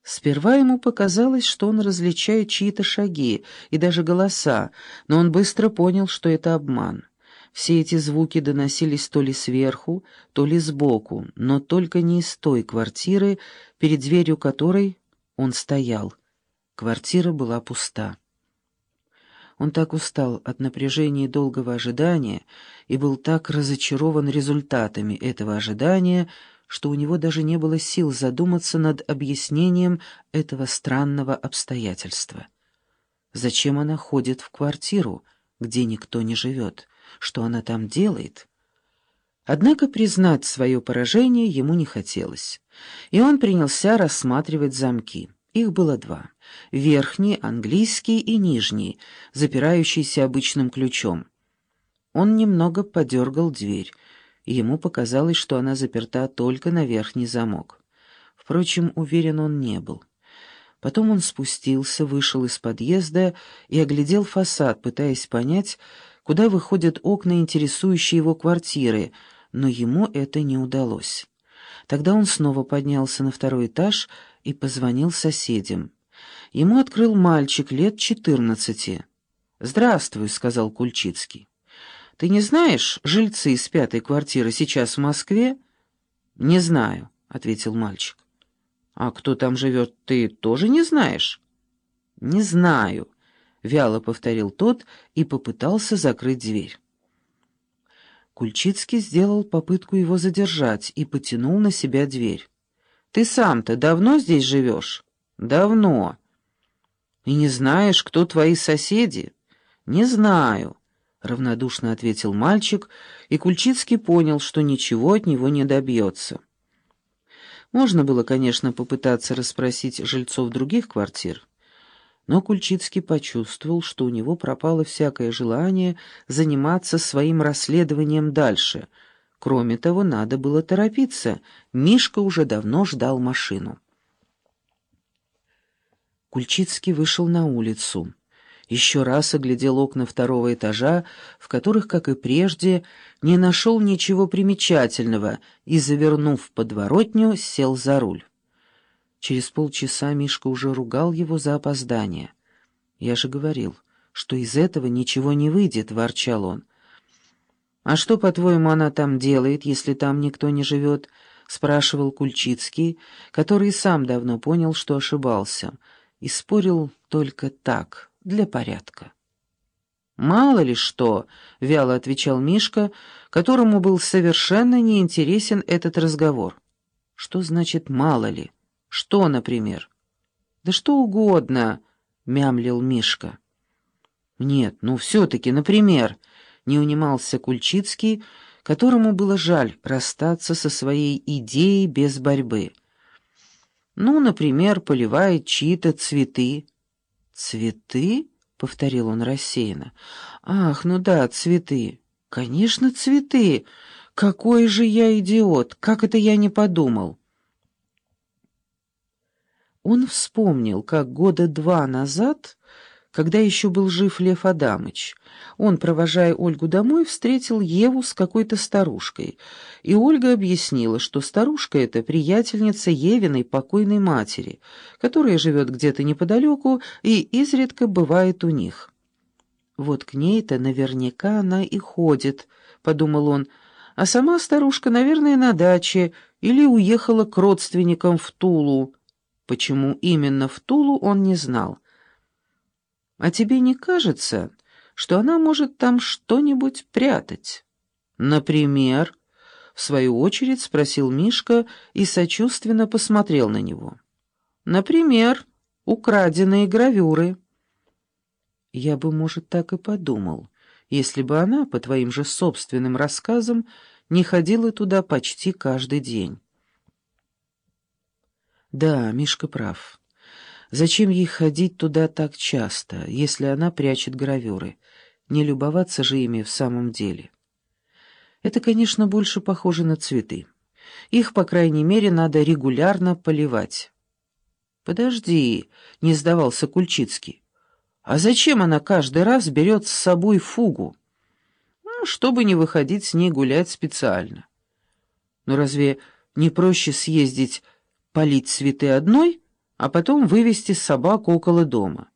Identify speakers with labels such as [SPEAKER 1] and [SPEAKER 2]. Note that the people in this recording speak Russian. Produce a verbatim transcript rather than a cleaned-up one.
[SPEAKER 1] Сперва ему показалось, что он различает чьи-то шаги и даже голоса, но он быстро понял, что это обман. Все эти звуки доносились то ли сверху, то ли сбоку, но только не из той квартиры, перед дверью которой он стоял. Квартира была пуста. Он так устал от напряжения и долгого ожидания и был так разочарован результатами этого ожидания, что у него даже не было сил задуматься над объяснением этого странного обстоятельства. Зачем она ходит в квартиру, где никто не живет? Что она там делает? Однако признать свое поражение ему не хотелось, и он принялся рассматривать замки. Их было два — верхний, английский, и нижний, запирающийся обычным ключом. Он немного подергал дверь, и ему показалось, что она заперта только на верхний замок. Впрочем, уверен он не был. Потом он спустился, вышел из подъезда и оглядел фасад, пытаясь понять, куда выходят окна интересующие его квартиры, но ему это не удалось. Тогда он снова поднялся на второй этаж и позвонил соседям. Ему открыл мальчик лет четырнадцати. «Здравствуй», — сказал Кульчицкий. «Ты не знаешь, жильцы из пятой квартиры сейчас в Москве?» «Не знаю», — ответил мальчик. «А кто там живет, ты тоже не знаешь?» «Не знаю», — вяло повторил тот и попытался закрыть дверь. Кульчицкий сделал попытку его задержать и потянул на себя дверь. «Ты сам-то давно здесь живешь?» «Давно». «И не знаешь, кто твои соседи?» «Не знаю», — равнодушно ответил мальчик, и Кульчицкий понял, что ничего от него не добьется. Можно было, конечно, попытаться расспросить жильцов других квартир, но Кульчицкий почувствовал, что у него пропало всякое желание заниматься своим расследованием дальше. Кроме того, надо было торопиться, Мишка уже давно ждал машину. Кульчицкий вышел на улицу. Еще раз оглядел окна второго этажа, в которых, как и прежде, не нашел ничего примечательного, и, завернув в подворотню, сел за руль. Через полчаса Мишка уже ругал его за опоздание. «Я же говорил, что из этого ничего не выйдет», — ворчал он. «А что, по-твоему, она там делает, если там никто не живет?» — спрашивал Кульчицкий, который сам давно понял, что ошибался, и спорил только так, для порядка. «Мало ли что», — вяло отвечал Мишка, которому был совершенно неинтересен этот разговор. «Что значит «мало ли»? Что, например?» «Да что угодно», — мямлил Мишка. «Нет, ну все-таки, например», — не унимался Кульчицкий, которому было жаль расстаться со своей идеей без борьбы. «Ну, например, поливает чьи-то цветы». «Цветы?» — повторил он рассеянно. «Ах, ну да, цветы. Конечно, цветы. Какой же я идиот! Как это я не подумал!» Он вспомнил, как года два назад, когда еще был жив Лев Адамыч, он, провожая Ольгу домой, встретил Еву с какой-то старушкой, и Ольга объяснила, что старушка — это приятельница Евиной покойной матери, которая живет где-то неподалеку и изредка бывает у них. «Вот к ней-то наверняка она и ходит», — подумал он, «а сама старушка, наверное, на даче или уехала к родственникам в Тулу». Почему именно в Тулу, он не знал. «А тебе не кажется, что она может там что-нибудь прятать?» «Например?» — в свою очередь спросил Мишка и сочувственно посмотрел на него. «Например, украденные гравюры». «Я бы, может, так и подумал, если бы она, по твоим же собственным рассказам, не ходила туда почти каждый день». Да, Мишка прав. Зачем ей ходить туда так часто, если она прячет гравюры? Не любоваться же ими в самом деле. Это, конечно, больше похоже на цветы. Их, по крайней мере, надо регулярно поливать. «Подожди», — не сдавался Кульчицкий. «А зачем она каждый раз берет с собой фугу?» «Ну, чтобы не выходить с ней гулять специально». «Но разве не проще съездить полить цветы одной, а потом вывести собаку около дома.